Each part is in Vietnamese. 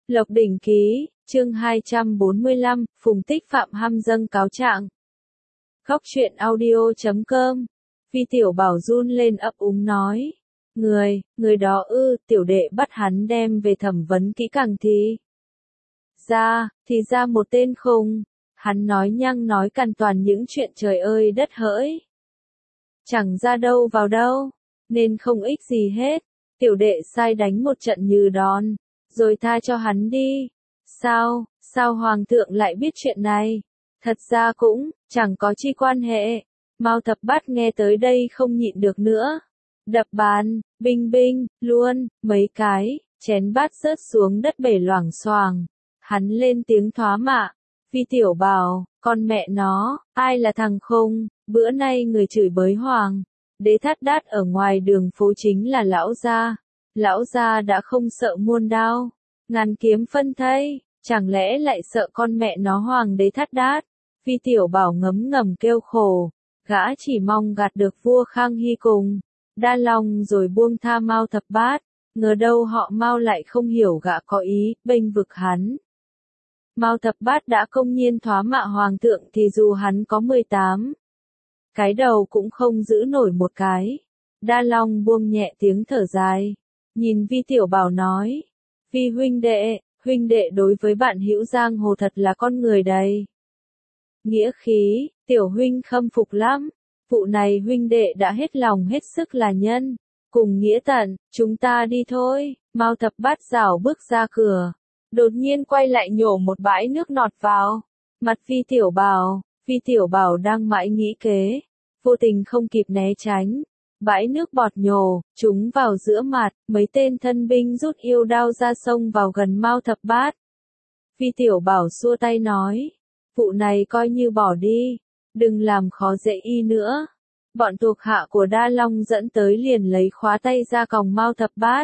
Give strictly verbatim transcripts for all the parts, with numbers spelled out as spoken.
Lộc Đỉnh Ký, chương hai trăm bốn mươi lăm, Phùng Tích Phạm hăm dâng cáo trạng. Góc truyện audio chấm com. Vi Tiểu Bảo run lên ấp úng nói. Người, người đó ư, tiểu đệ bắt hắn đem về thẩm vấn kỹ càng thì. Ra, thì ra một tên khùng. Hắn nói nhăng nói cằn toàn những chuyện trời ơi đất hỡi. Chẳng ra đâu vào đâu, nên không ích gì hết. Tiểu đệ sai đánh một trận như đòn, rồi tha cho hắn đi. Sao, sao hoàng thượng lại biết chuyện này? Thật ra cũng, chẳng có chi quan hệ. Mao Thập Bát nghe tới đây không nhịn được nữa. Đập bàn, binh binh, luôn, mấy cái, chén bát rớt xuống đất bể loảng xoàng. Hắn lên tiếng thoá mạ. Vi Tiểu Bảo, con mẹ nó, ai là thằng khùng, bữa nay người chửi bới hoàng. Đế Thát Đát ở ngoài đường phố chính là lão gia. Lão gia đã không sợ muôn đao, ngàn kiếm phân thây, chẳng lẽ lại sợ con mẹ nó hoàng đế Thát Đát? Vi Tiểu Bảo ngấm ngầm kêu khổ, gã chỉ mong gạt được vua Khang Hy cùng Đa Long rồi buông tha Mao Thập Bát, ngờ đâu họ Mao lại không hiểu gã có ý bênh vực hắn. Mao Thập Bát đã công nhiên thoá mạ hoàng thượng thì dù hắn có mười tám cái đầu cũng không giữ nổi một cái. Đa Long buông nhẹ tiếng thở dài, nhìn Vi Tiểu Bảo nói, Vi huynh đệ, huynh đệ đối với bạn hữu giang hồ thật là con người đầy nghĩa khí, tiểu huynh khâm phục lắm. Vụ này huynh đệ đã hết lòng hết sức là nhân, cùng nghĩa tận, chúng ta đi thôi. Mao Thập Bát rảo bước ra cửa, đột nhiên quay lại nhổ một bãi nước nọt vào mặt Vi Tiểu Bảo. Vi Tiểu Bảo đang mãi nghĩ kế, vô tình không kịp né tránh. Bãi nước bọt nhổ, chúng vào giữa mặt, mấy tên thân binh rút yêu đao ra xông vào gần Mao Thập Bát. Vi Tiểu Bảo xua tay nói, vụ này coi như bỏ đi, đừng làm khó dễ y nữa. Bọn thuộc hạ của Đa Long dẫn tới liền lấy khóa tay ra còng Mao Thập Bát.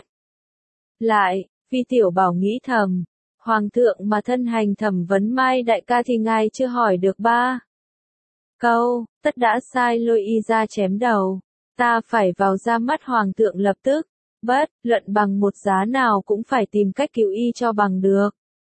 Lại, Vi Tiểu Bảo nghĩ thầm, hoàng thượng mà thân hành thẩm vấn Mai đại ca thì ngài chưa hỏi được ba câu, tất đã sai lôi y ra chém đầu. Ta phải vào ra mắt hoàng thượng lập tức, bất luận bằng một giá nào cũng phải tìm cách cứu y cho bằng được.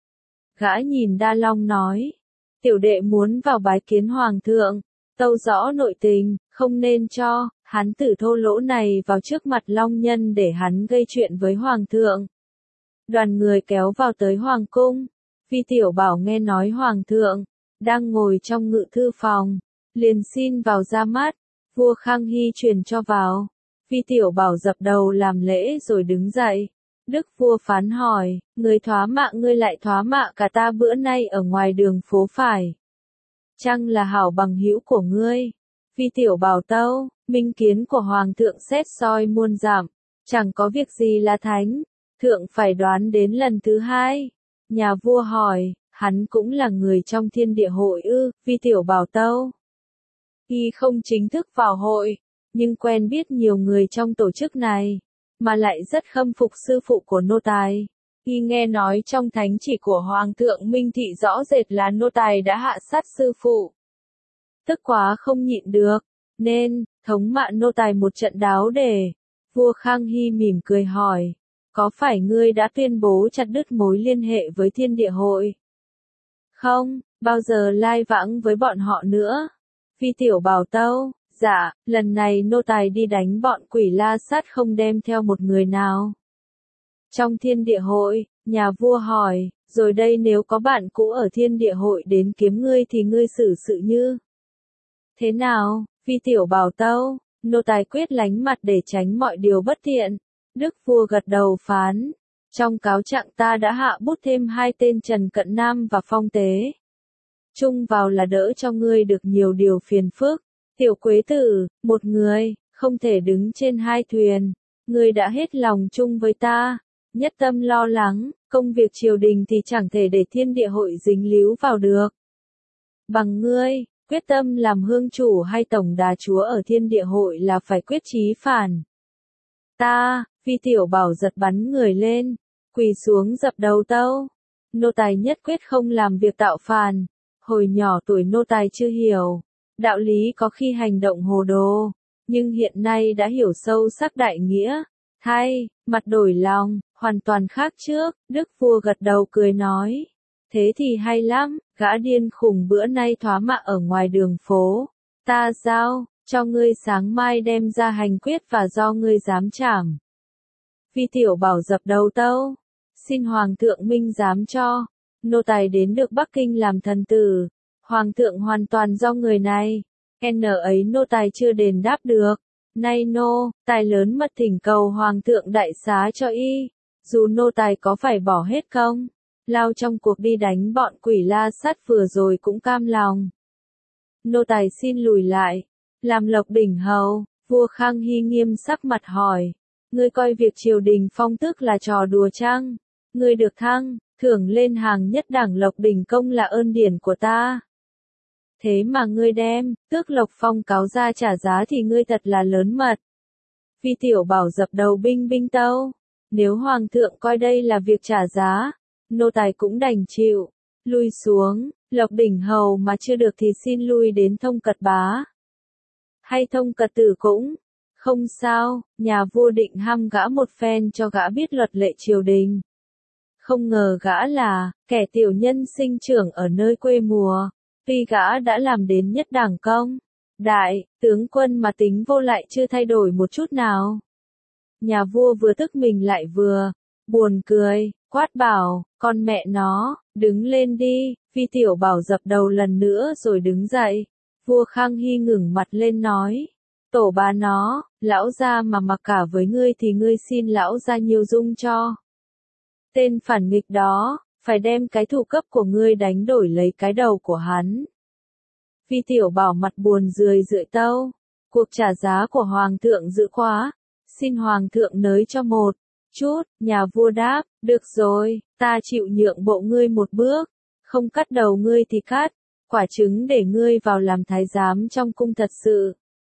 Gã nhìn Đa Long nói, tiểu đệ muốn vào bái kiến hoàng thượng, tâu rõ nội tình, không nên cho hắn tử thô lỗ này vào trước mặt Long Nhân để hắn gây chuyện với hoàng thượng. Đoàn người kéo vào tới hoàng cung. Vi Tiểu Bảo nghe nói hoàng thượng đang ngồi trong ngự thư phòng, liền xin vào ra mắt. Vua Khang Hy truyền cho vào. Vi Tiểu Bảo dập đầu làm lễ rồi đứng dậy. Đức vua phán hỏi, người thoá mạ ngươi lại thoá mạ cả ta bữa nay ở ngoài đường phố phải chăng là hảo bằng hữu của ngươi? Vi Tiểu Bảo tâu, minh kiến của hoàng thượng xét soi muôn giảm, chẳng có việc gì là thánh, thượng phải đoán đến lần thứ hai. Nhà vua hỏi, hắn cũng là người trong thiên địa hội ư? Vi Tiểu Bảo tâu, y không chính thức vào hội, nhưng quen biết nhiều người trong tổ chức này, mà lại rất khâm phục sư phụ của nô tài. Y nghe nói trong thánh chỉ của Hoàng thượng Minh Thị rõ rệt là nô tài đã hạ sát sư phụ. Tức quá không nhịn được, nên, thống mạ nô tài một trận đáo để. Vua Khang Hy mỉm cười hỏi, có phải ngươi đã tuyên bố chặt đứt mối liên hệ với thiên địa hội? Không, bao giờ lai vãng với bọn họ nữa. Vi Tiểu Bảo tâu, dạ, lần này nô tài đi đánh bọn quỷ La Sát không đem theo một người nào. Trong thiên địa hội, nhà vua hỏi, rồi đây nếu có bạn cũ ở thiên địa hội đến kiếm ngươi thì ngươi xử sự như thế nào? Vi Tiểu Bảo tâu, nô tài quyết lánh mặt để tránh mọi điều bất thiện. Đức vua gật đầu phán, trong cáo trạng ta đã hạ bút thêm hai tên Trần Cận Nam và Phong Tế. Chung vào là đỡ cho ngươi được nhiều điều phiền phức. Tiểu Quế Tử, một người, không thể đứng trên hai thuyền. Ngươi đã hết lòng chung với ta, nhất tâm lo lắng, công việc triều đình thì chẳng thể để thiên địa hội dính líu vào được. Bằng ngươi, quyết tâm làm hương chủ hay tổng đà chúa ở thiên địa hội là phải quyết chí phản ta. Vi Tiểu Bảo giật bắn người lên, quỳ xuống dập đầu tâu. Nô tài nhất quyết không làm việc tạo phản. Hồi nhỏ tuổi nô tài chưa hiểu đạo lý, có khi hành động hồ đồ, nhưng hiện nay đã hiểu sâu sắc đại nghĩa. Thay, mặt đổi lòng, Hoàn toàn khác trước, đức vua gật đầu cười nói. Thế thì hay lắm, gã điên khùng bữa nay thoá mạ ở ngoài đường phố. Ta giao, cho ngươi sáng mai đem ra hành quyết và do ngươi dám trảm. Vi tiểu bảo dập đầu tâu. Xin Hoàng thượng minh giám cho. Nô tài đến được Bắc Kinh làm thần tử. Hoàng thượng hoàn toàn do người này. N ấy nô tài chưa đền đáp được. Nay nô, tài lớn mật thỉnh cầu Hoàng thượng đại xá cho y. Dù nô tài có phải bỏ hết công, lao trong cuộc đi đánh bọn quỷ La Sát vừa rồi cũng cam lòng. Nô tài xin lùi lại, làm Lộc Đỉnh hầu. Vua Khang Hy nghiêm sắc mặt hỏi, ngươi coi việc triều đình phong tước là trò đùa chăng? Ngươi được thăng, thưởng lên hàng nhất đảng Lộc Đỉnh công là ơn điển của ta. Thế mà ngươi đem, tước Lộc Phong cáo ra trả giá thì ngươi thật là lớn mật. Vi tiểu bảo dập đầu binh binh tâu. Nếu Hoàng thượng coi đây là việc trả giá, nô tài cũng đành chịu. Lui xuống, Lộc Đỉnh hầu mà chưa được thì xin lui đến Thông Cật bá. Hay Thông Cật tử cũng. Không sao, nhà vua định hăm gã một phen cho gã biết luật lệ triều đình. Không ngờ gã là, kẻ tiểu nhân sinh trưởng ở nơi quê mùa. Tuy gã đã làm đến nhất đảng công. Đại, tướng quân mà tính vô lại chưa thay đổi một chút nào. Nhà vua vừa tức mình lại vừa buồn cười, quát bảo, con mẹ nó, đứng lên đi. Vi tiểu bảo dập đầu lần nữa rồi đứng dậy. Vua Khang Hy ngẩng mặt lên nói, tổ bà nó, lão gia mà mặc cả với ngươi thì ngươi xin lão gia nhiều dung cho. Tên phản nghịch đó, phải đem cái thủ cấp của ngươi đánh đổi lấy cái đầu của hắn. Vi tiểu bảo mặt buồn rười rượi tâu, cuộc trả giá của Hoàng thượng dữ quá. Xin Hoàng thượng nới cho một chút. Nhà vua đáp, được rồi, ta chịu nhượng bộ ngươi một bước, không cắt đầu ngươi thì cắt, quả trứng để ngươi vào làm thái giám trong cung thật sự.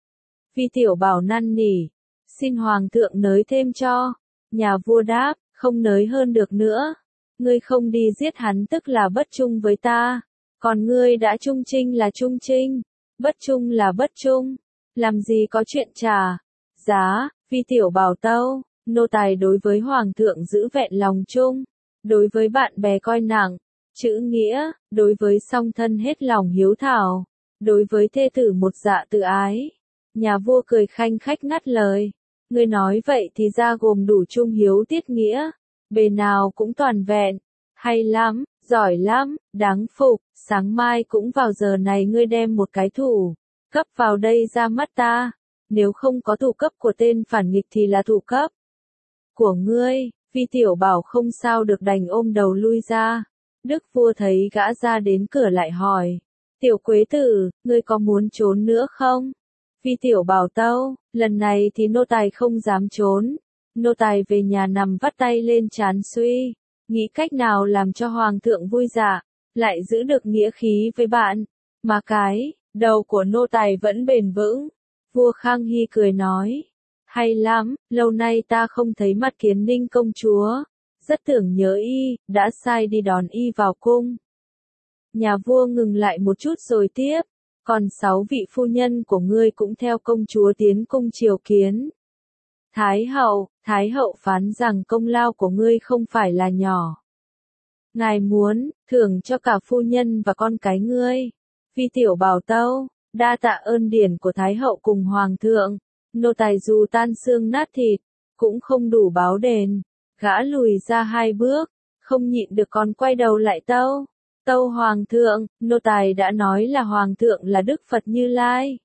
Vi tiểu bảo năn nỉ, xin Hoàng thượng nới thêm cho. Nhà vua đáp, không nới hơn được nữa. Ngươi không đi giết hắn tức là bất trung với ta, còn ngươi đã trung trinh là trung trinh, bất trung là bất trung, làm gì có chuyện trả giá. Vi tiểu bảo tâu, nô tài đối với Hoàng thượng giữ vẹn lòng chung, đối với bạn bè coi nặng chữ nghĩa, đối với song thân hết lòng hiếu thảo, đối với thê tử một dạ tự ái. Nhà vua cười khanh khách ngắt lời, ngươi nói vậy thì ra gồm đủ trung hiếu tiết nghĩa, bề nào cũng toàn vẹn, hay lắm, giỏi lắm, đáng phục. Sáng mai cũng vào giờ này ngươi đem một cái thủ cấp vào đây ra mắt ta. Nếu không có thủ cấp của tên phản nghịch thì là thủ cấp của ngươi. Vi tiểu bảo không sao được đành ôm đầu lui ra. Đức vua thấy gã ra đến cửa lại hỏi, tiểu quế tử, ngươi có muốn trốn nữa không? Vi tiểu bảo tâu, lần này thì nô tài không dám trốn. Nô tài về nhà nằm vắt tay lên trán suy, nghĩ cách nào làm cho Hoàng thượng vui dạ, lại giữ được nghĩa khí với bạn, mà cái đầu của nô tài vẫn bền vững. Vua Khang Hy cười nói, hay lắm, lâu nay ta không thấy mặt Kiến Ninh công chúa, rất tưởng nhớ y, đã sai đi đón y vào cung. Nhà vua ngừng lại một chút rồi tiếp, còn sáu vị phu nhân của ngươi cũng theo công chúa tiến cung triều kiến. Thái hậu, Thái hậu phán rằng công lao của ngươi không phải là nhỏ. Ngài muốn, thưởng cho cả phu nhân và con cái ngươi. Vi tiểu bảo tâu, đa tạ ơn điển của Thái hậu cùng Hoàng thượng, nô tài dù tan xương nát thịt, cũng không đủ báo đền. Gã lùi ra hai bước, không nhịn được còn quay đầu lại tâu. Tâu Hoàng thượng, nô tài đã nói là Hoàng thượng là Đức Phật Như Lai.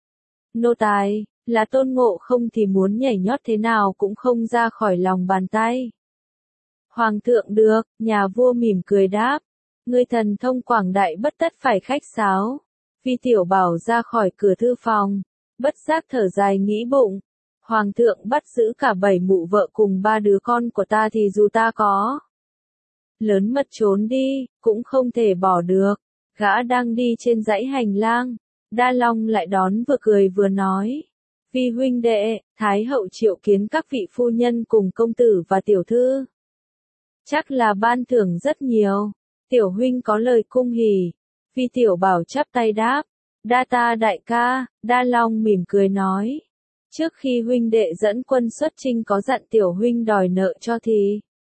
Nô tài, là Tôn Ngộ Không thì muốn nhảy nhót thế nào cũng không ra khỏi lòng bàn tay. Hoàng thượng được, nhà vua mỉm cười đáp. Ngươi thần thông quảng đại bất tất phải khách sáo. Vi tiểu bảo ra khỏi cửa thư phòng, bất giác thở dài nghĩ bụng. Hoàng thượng bắt giữ cả bảy mụ vợ cùng ba đứa con của ta thì dù ta có lớn mật trốn đi, cũng không thể bỏ được. Gã đang đi trên dãy hành lang, Đa Long lại đón vừa cười vừa nói. Vi huynh đệ, Thái hậu triệu kiến các vị phu nhân cùng công tử và tiểu thư. Chắc là ban thưởng rất nhiều. Tiểu huynh có lời cung hỉ. Vi tiểu bảo chắp tay đáp. Đa ta đại ca. Đa Long mỉm cười nói. Trước khi huynh đệ dẫn quân xuất chinh có dặn tiểu huynh đòi nợ cho thì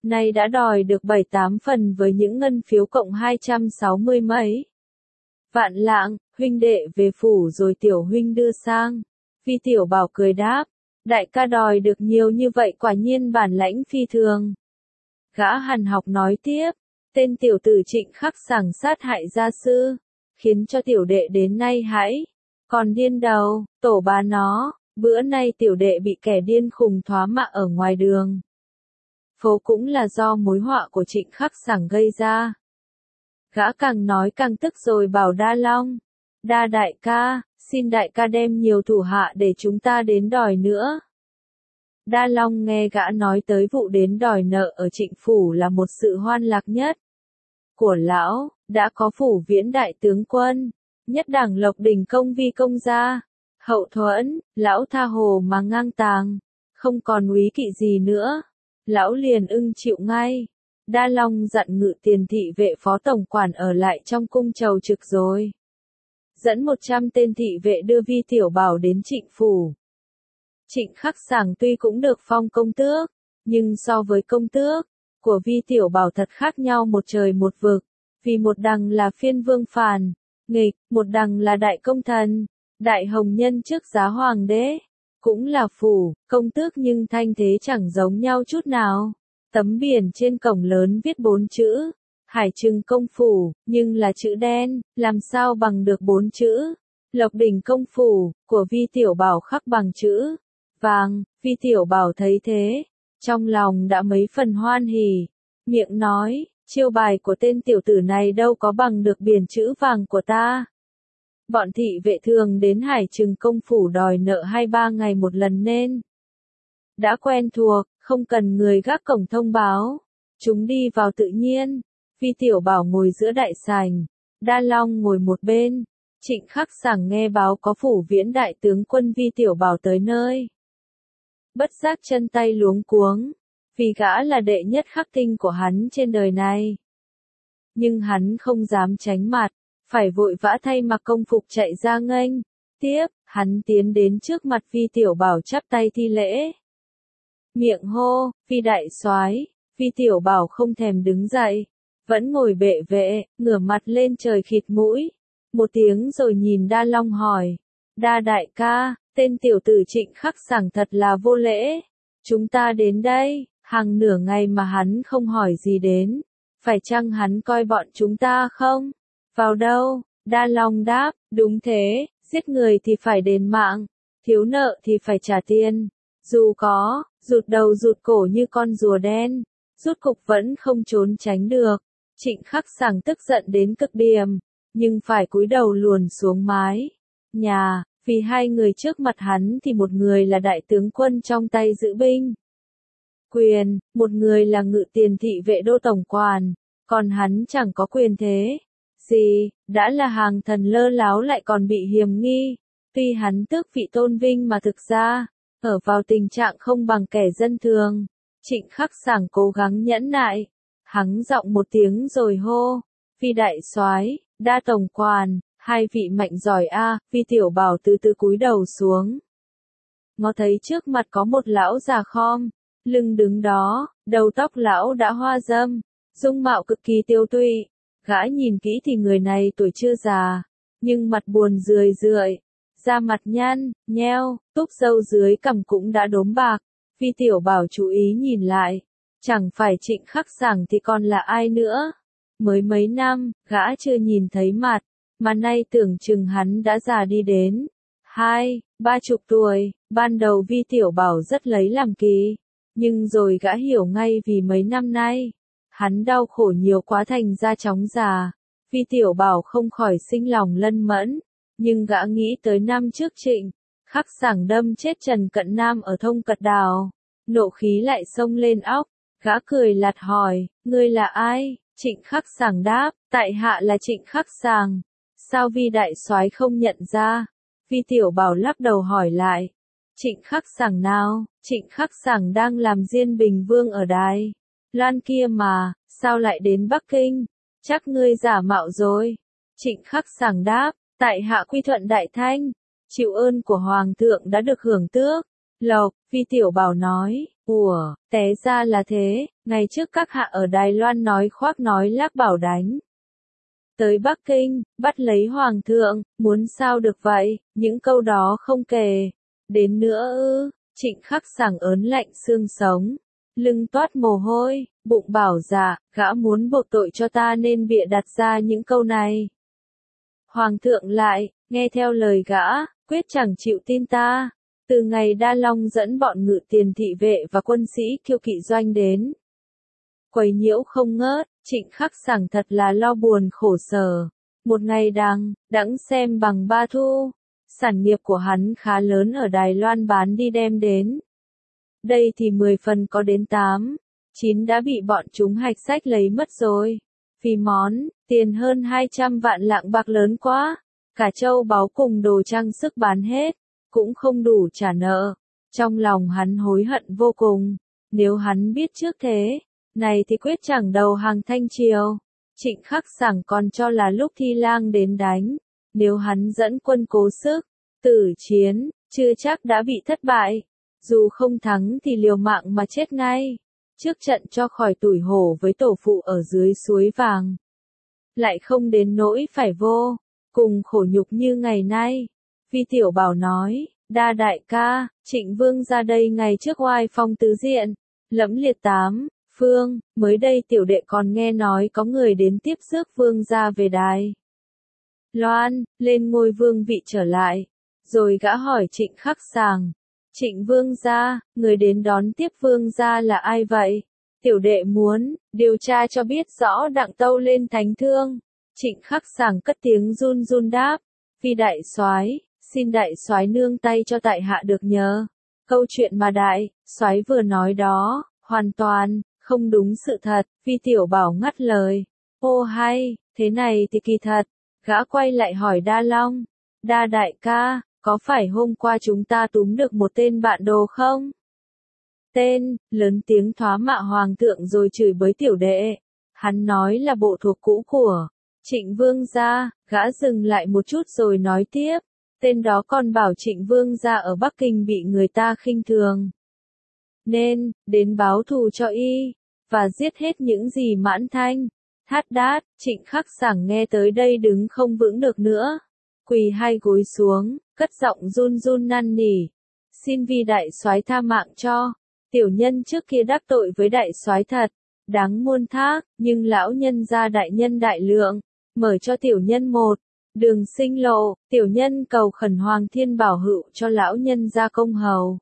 nay đã đòi được bảy tám phần với những ngân phiếu cộng hai trăm sáu mươi mấy. Vạn Lạng, huynh đệ về phủ rồi tiểu huynh đưa sang. Vi Tiểu Bảo cười đáp, đại ca đòi được nhiều như vậy quả nhiên bản lãnh phi thường. Gã Hàn Học nói tiếp, tên tiểu tử Trịnh Khắc Sảng sát hại gia sư, khiến cho tiểu đệ đến nay hãy còn điên đầu, tổ bà nó, bữa nay tiểu đệ bị kẻ điên khùng thoá mạ ở ngoài đường phố cũng là do mối họa của Trịnh Khắc Sảng gây ra. Gã càng nói càng tức rồi bảo Đa Long, Đa đại ca, xin đại ca đem nhiều thủ hạ để chúng ta đến đòi nữa. Đa Long nghe gã nói tới vụ đến đòi nợ ở Trịnh phủ là một sự hoan lạc nhất của lão, đã có phủ viễn đại tướng quân, nhất đẳng Lộc Đỉnh công vi công gia, hậu thuẫn, lão tha hồ mà ngang tàng, không còn úy kỵ gì nữa, lão liền ưng chịu ngay. Đa Long dặn Ngự Tiền thị vệ phó tổng quản ở lại trong cung chầu trực rồi dẫn một trăm tên thị vệ đưa Vi Tiểu Bảo đến Trịnh phủ. Trịnh Khắc Sảng tuy cũng được phong công tước, nhưng so với công tước của Vi Tiểu Bảo thật khác nhau một trời một vực, vì một đằng là phiên vương phàn, nghịch, một đằng là đại công thần, đại hồng nhân trước giá hoàng đế, cũng là phủ, công tước nhưng thanh thế chẳng giống nhau chút nào. Tấm biển trên cổng lớn viết bốn chữ, Hải Trừng công phủ, nhưng là chữ đen, làm sao bằng được bốn chữ, Lộc Đỉnh công phủ, của Vi Tiểu Bảo khắc bằng chữ vàng. Vi Tiểu Bảo thấy thế, trong lòng đã mấy phần hoan hỉ, miệng nói, chiêu bài của tên tiểu tử này đâu có bằng được biển chữ vàng của ta. Bọn thị vệ thường đến Hải Trừng công phủ đòi nợ hai ba ngày một lần nên đã quen thuộc, không cần người gác cổng thông báo, chúng đi vào tự nhiên. Vi Tiểu Bảo ngồi giữa đại sảnh, Đa Long ngồi một bên. Trịnh Khắc Sảng nghe báo có phủ viễn đại tướng quân Vi Tiểu Bảo tới nơi, bất giác chân tay luống cuống, vì gã là đệ nhất khắc tinh của hắn trên đời này. Nhưng hắn không dám tránh mặt, phải vội vã thay mặc công phục chạy ra nghênh tiếp. Hắn tiến đến trước mặt Vi Tiểu Bảo chắp tay thi lễ, miệng hô, Vi đại soái. Vi Tiểu Bảo không thèm đứng dậy, vẫn ngồi bệ vệ, ngửa mặt lên trời khịt mũi một tiếng rồi nhìn Đa Long hỏi, Đa đại ca, tên tiểu tử Trịnh Khắc Sảng thật là vô lễ, chúng ta đến đây, hàng nửa ngày mà hắn không hỏi gì đến, phải chăng hắn coi bọn chúng ta không vào đâu? Đa Long đáp, đúng thế, giết người thì phải đền mạng, thiếu nợ thì phải trả tiền, dù có rụt đầu rụt cổ như con rùa đen, rút cục vẫn không trốn tránh được. Trịnh Khắc Sảng tức giận đến cực điểm, nhưng phải cúi đầu luồn xuống mái nhà, vì hai người trước mặt hắn thì một người là đại tướng quân trong tay giữ binh quyền, một người là Ngự Tiền thị vệ đô tổng quản, còn hắn chẳng có quyền thế gì, đã là hàng thần lơ láo lại còn bị hiềm nghi. Tuy hắn tước vị tôn vinh mà thực ra ở vào tình trạng không bằng kẻ dân thường. Trịnh Khắc Sảng cố gắng nhẫn nại, hắn giọng một tiếng rồi hô, Vi đại soái, Đa tổng quản, hai vị mạnh giỏi a. Vi Tiểu Bảo từ từ cúi đầu xuống, ngó thấy trước mặt có một lão già khom lưng đứng đó, đầu tóc lão đã hoa râm, dung mạo cực kỳ tiêu tụy. Gã nhìn kỹ thì người này tuổi chưa già, nhưng mặt buồn rười rượi, da mặt nhăn nheo, túp râu dưới cằm cũng đã đốm bạc. Vi Tiểu Bảo chú ý nhìn lại, chẳng phải Trịnh Khắc Sảng thì còn là ai nữa. Mới mấy năm, gã chưa nhìn thấy mặt, mà nay tưởng chừng hắn đã già đi đến hai, ba chục tuổi. Ban đầu Vi Tiểu Bảo rất lấy làm kỳ, nhưng rồi gã hiểu ngay vì mấy năm nay hắn đau khổ nhiều quá thành ra chóng già. Vi Tiểu Bảo không khỏi sinh lòng lân mẫn, nhưng gã nghĩ tới năm trước Trịnh Khắc Sảng đâm chết Trần Cận Nam ở Thông Cật Đào, nộ khí lại xông lên óc. Gã cười lạt hỏi, ngươi là ai? Trịnh Khắc Sảng đáp, tại hạ là Trịnh Khắc Sảng. Sao Vi đại soái không nhận ra? Vi Tiểu Bảo lắc đầu hỏi lại, Trịnh Khắc Sảng nào? Trịnh Khắc Sảng đang làm Diên Bình Vương ở Đài Loan kia mà, sao lại đến Bắc Kinh? Chắc ngươi giả mạo rồi. Trịnh Khắc Sảng đáp, tại hạ quy thuận Đại Thanh, chịu ơn của Hoàng thượng đã được hưởng tước, Lộc, Vi Tiểu Bảo nói, ủa, té ra là thế, ngày trước các hạ ở Đài Loan nói khoác nói lác bảo đánh. Tới Bắc Kinh, bắt lấy Hoàng thượng, muốn sao được vậy, những câu đó không kể. Đến nữa ư, Trịnh Khắc Sảng ớn lạnh xương sống, lưng toát mồ hôi, bụng bảo dạ, gã muốn buộc tội cho ta nên bịa đặt ra những câu này. Hoàng thượng lại, nghe theo lời gã, quyết chẳng chịu tin ta. Từ ngày Đa Long dẫn bọn ngự tiền thị vệ và quân sĩ kiêu kỵ doanh đến, quấy nhiễu không ngớt, Trịnh Khắc Sảng thật là lo buồn khổ sở. Một ngày đằng, đẵng xem bằng ba thu, sản nghiệp của hắn khá lớn ở Đài Loan bán đi đem đến. Đây thì mười phần có đến tám, chín đã bị bọn chúng hạch sách lấy mất rồi. Vì món, tiền hơn hai trăm vạn lạng bạc lớn quá, cả châu báu cùng đồ trang sức bán hết, cũng không đủ trả nợ. Trong lòng hắn hối hận vô cùng, nếu hắn biết trước thế, này thì quyết chẳng đầu hàng Thanh Triều. Trịnh Khắc Sảng còn cho là lúc Thi Lang đến đánh, nếu hắn dẫn quân cố sức, tử chiến, chưa chắc đã bị thất bại. Dù không thắng thì liều mạng mà chết ngay. Trước trận cho khỏi tủi hổ với tổ phụ ở dưới suối vàng. Lại không đến nỗi phải vô cùng khổ nhục như ngày nay. Vi Tiểu Bảo nói, Đa đại ca, Trịnh Vương ra đây ngày trước oai phong tứ diện, lẫm liệt tám phương, mới đây tiểu đệ còn nghe nói có người đến tiếp rước vương gia về Đài Loan, lên ngôi vương vị trở lại. Rồi gã hỏi Trịnh Khắc Sảng, Trịnh Vương gia, người đến đón tiếp Vương gia là ai vậy? Tiểu đệ muốn điều tra cho biết rõ đặng tâu lên thánh thương. Trịnh Khắc Sảng cất tiếng run run đáp, Vi đại soái, xin đại soái nương tay cho tại hạ được nhờ. Câu chuyện mà đại soái vừa nói đó, hoàn toàn không đúng sự thật. Vi Tiểu Bảo ngắt lời, ô hay, thế này thì kỳ thật. Gã quay lại hỏi Đa Long, Đa đại ca, có phải hôm qua chúng ta túm được một tên bạn đồ không? Tên, lớn tiếng thoá mạ Hoàng thượng rồi chửi bới tiểu đệ. Hắn nói là bộ thuộc cũ của Trịnh Vương gia. Gã dừng lại một chút rồi nói tiếp, tên đó còn bảo Trịnh Vương gia ở Bắc Kinh bị người ta khinh thường, nên đến báo thù cho y, và giết hết những gì Mãn Thanh, Thát Đát. Trịnh Khắc Sảng nghe tới đây đứng không vững được nữa, quỳ hai gối xuống, cất giọng run run năn nỉ, xin Vi đại soái tha mạng cho. Tiểu nhân trước kia đắc tội với đại soái thật đáng muôn thác, nhưng lão nhân gia đại nhân đại lượng, mở cho tiểu nhân một đường sinh lộ. Tiểu nhân cầu khẩn Hoàng thiên bảo hữu cho lão nhân gia công hầu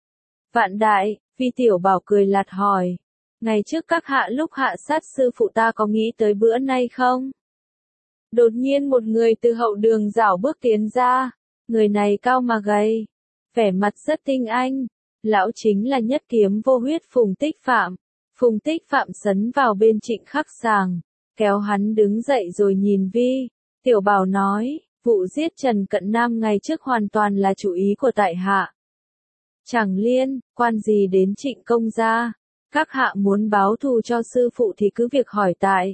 vạn đại. Vi Tiểu Bảo cười lạt hỏi, ngày trước các hạ lúc hạ sát sư phụ ta có nghĩ tới bữa nay không? Đột nhiên một người từ hậu đường rảo bước tiến ra, người này cao mà gầy, vẻ mặt rất tinh anh. Lão chính là nhất kiếm vô huyết Phùng Tích Phạm. Phùng Tích Phạm sấn vào bên Trịnh Khắc Sảng, kéo hắn đứng dậy rồi nhìn Vi Tiểu Bảo nói, vụ giết Trần Cận Nam ngày trước hoàn toàn là chủ ý của tại hạ. Chẳng liên quan gì đến Trịnh công gia. Các hạ muốn báo thù cho sư phụ thì cứ việc hỏi tại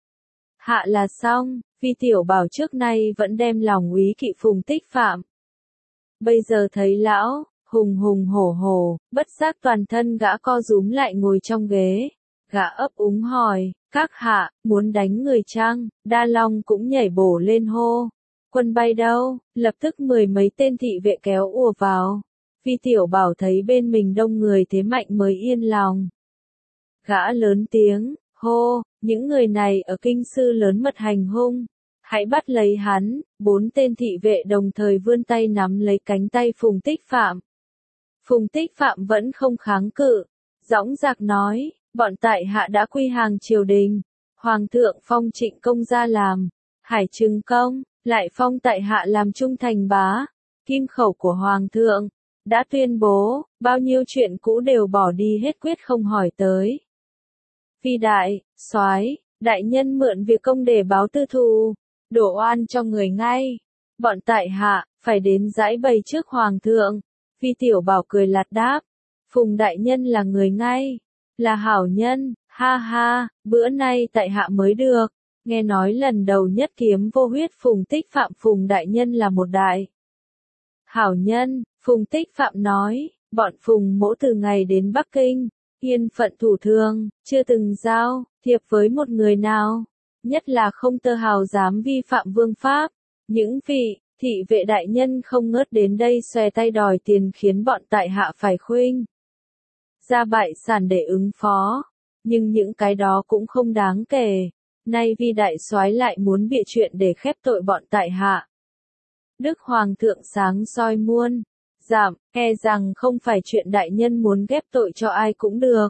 hạ là xong. Vi Tiểu Bảo trước nay vẫn đem lòng úy kỵ Phùng Tích Phạm, bây giờ thấy lão hùng hùng hổ hổ, bất giác toàn thân gã co rúm lại ngồi trong ghế. Gã ấp úng hỏi, các hạ muốn đánh người chăng? Đa Long cũng nhảy bổ lên hô, quân bay đâu? Lập tức mười mấy tên thị vệ kéo ùa vào. Vi Tiểu Bảo thấy bên mình đông người thế mạnh mới yên lòng. Gã lớn tiếng hô, những người này ở kinh sư lớn mật hành hung, hãy bắt lấy hắn. Bốn tên thị vệ đồng thời vươn tay nắm lấy cánh tay Phùng Tích Phạm. Phùng Tích Phạm vẫn không kháng cự, dõng dạc nói, bọn tại hạ đã quy hàng triều đình, Hoàng thượng phong Trịnh công gia làm Hải Trừng công, lại phong tại hạ làm Trung Thành bá, kim khẩu của Hoàng thượng, đã tuyên bố, bao nhiêu chuyện cũ đều bỏ đi hết quyết không hỏi tới. Vi đại soái, đại nhân mượn việc công để báo tư thù, đổ oan cho người ngay. Bọn tại hạ phải đến giãi bày trước Hoàng thượng. Vi Tiểu Bảo cười lạt đáp, Phùng đại nhân là người ngay, là hảo nhân, ha ha, bữa nay tại hạ mới được nghe nói lần đầu nhất kiếm vô huyết Phùng Tích Phạm. Phùng đại nhân là một đại hảo nhân. Phùng Tích Phạm nói, Bọn Phùng Mỗ từ ngày đến Bắc Kinh, yên phận thủ thường, chưa từng giao thiệp với một người nào, nhất là không tơ hào dám vi phạm vương pháp. Những vị thị vệ đại nhân không ngớt đến đây xòe tay đòi tiền khiến bọn tại hạ phải khuynh ra bại sản để ứng phó, nhưng những cái đó cũng không đáng kể. Nay vì đại soái lại muốn bịa chuyện để khép tội bọn tại hạ. Đức Hoàng thượng sáng soi muôn giảm, e rằng không phải chuyện đại nhân muốn ghép tội cho ai cũng được.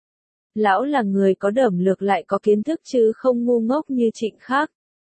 Lão là người có đẩm lược lại có kiến thức chứ không ngu ngốc như Trịnh Khắc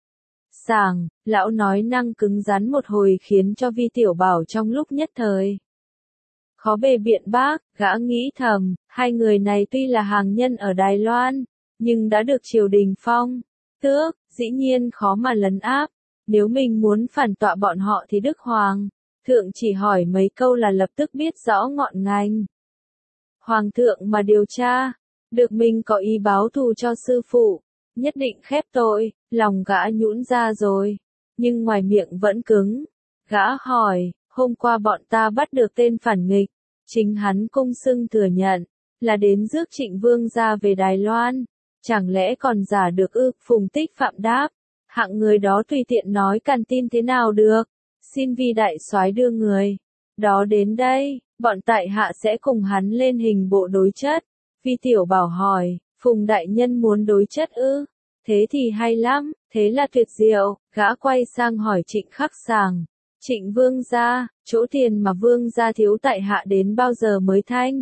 Sàng. Lão nói năng cứng rắn một hồi khiến cho Vi Tiểu Bảo trong lúc nhất thời khó bề biện bác. Gã nghĩ thầm, hai người này tuy là hàng nhân ở Đài Loan, nhưng đã được triều đình phong tước, dĩ nhiên khó mà lấn áp. Nếu mình muốn phản tọa bọn họ thì Đức Hoàng thượng chỉ hỏi mấy câu là lập tức biết rõ ngọn ngành. Hoàng thượng mà điều tra được mình có ý báo thù cho sư phụ, nhất định khép tội. Lòng gã nhũn ra rồi, nhưng ngoài miệng vẫn cứng. Gã hỏi, hôm qua bọn ta bắt được tên phản nghịch, chính hắn cung xưng thừa nhận là đến rước Trịnh Vương gia về Đài Loan, chẳng lẽ còn giả được ư? Phùng Tích Phạm đáp, hạng người đó tùy tiện nói càn tin thế nào được, xin Vi đại soái đưa người đó đến đây, bọn tại hạ sẽ cùng hắn lên hình bộ đối chất. Vi Tiểu Bảo hỏi, Phùng đại nhân muốn đối chất ư? Thế thì hay lắm, thế là tuyệt diệu. Gã quay sang hỏi Trịnh Khắc Sàng, Trịnh Vương gia, chỗ tiền mà Vương gia thiếu tại hạ đến bao giờ mới thanh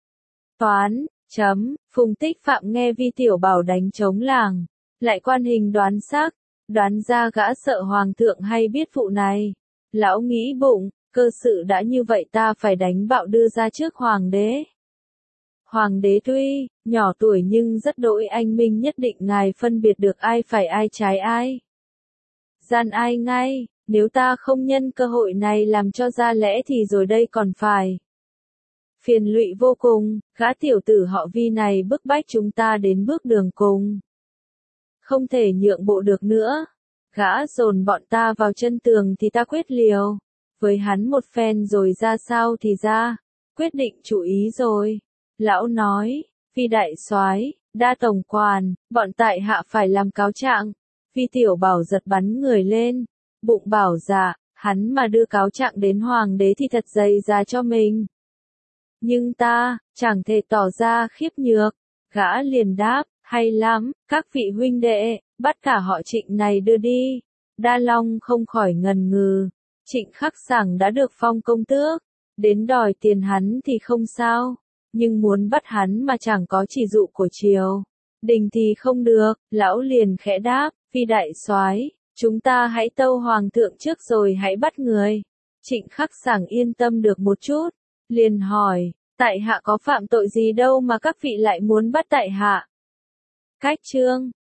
toán? Chấm. Phùng Tích Phạm nghe Vi Tiểu Bảo đánh trống làng, lại quan hình đoán xác, đoán ra gã sợ Hoàng thượng hay biết vụ này. Lão nghĩ bụng, cơ sự đã như vậy ta phải đánh bạo đưa ra trước Hoàng đế. Hoàng đế tuy nhỏ tuổi nhưng rất đỗi anh minh, nhất định ngài phân biệt được ai phải ai trái ai gian ai ngay. Nếu ta không nhân cơ hội này làm cho ra lẽ thì rồi đây còn phải phiền lụy vô cùng. Gã tiểu tử họ Vi này bức bách chúng ta đến bước đường cùng, không thể nhượng bộ được nữa. Gã dồn bọn ta vào chân tường thì ta quyết liều với hắn một phen rồi ra sao thì ra. Quyết định chủ ý rồi. Lão nói, Vi đại soái, đa tổng quản, bọn tại hạ phải làm cáo trạng. Vi Tiểu Bảo giật bắn người lên, bụng bảo dạ, hắn mà đưa cáo trạng đến Hoàng đế thì thật dày ra cho mình. Nhưng ta, chẳng thể tỏ ra khiếp nhược. Gã liền đáp, hay lắm, các vị huynh đệ, bắt cả họ Trịnh này đưa đi. Đa Long không khỏi ngần ngừ. Trịnh Khắc Sàng đã được phong công tước, đến đòi tiền hắn thì không sao, nhưng muốn bắt hắn mà chẳng có chỉ dụ của triều đình thì không được. Lão liền khẽ đáp, Vi đại soái, chúng ta hãy tâu Hoàng thượng trước rồi hãy bắt người. Trịnh Khắc Sàng yên tâm được một chút, liền hỏi, tại hạ có phạm tội gì đâu mà các vị lại muốn bắt tại hạ? Cách chương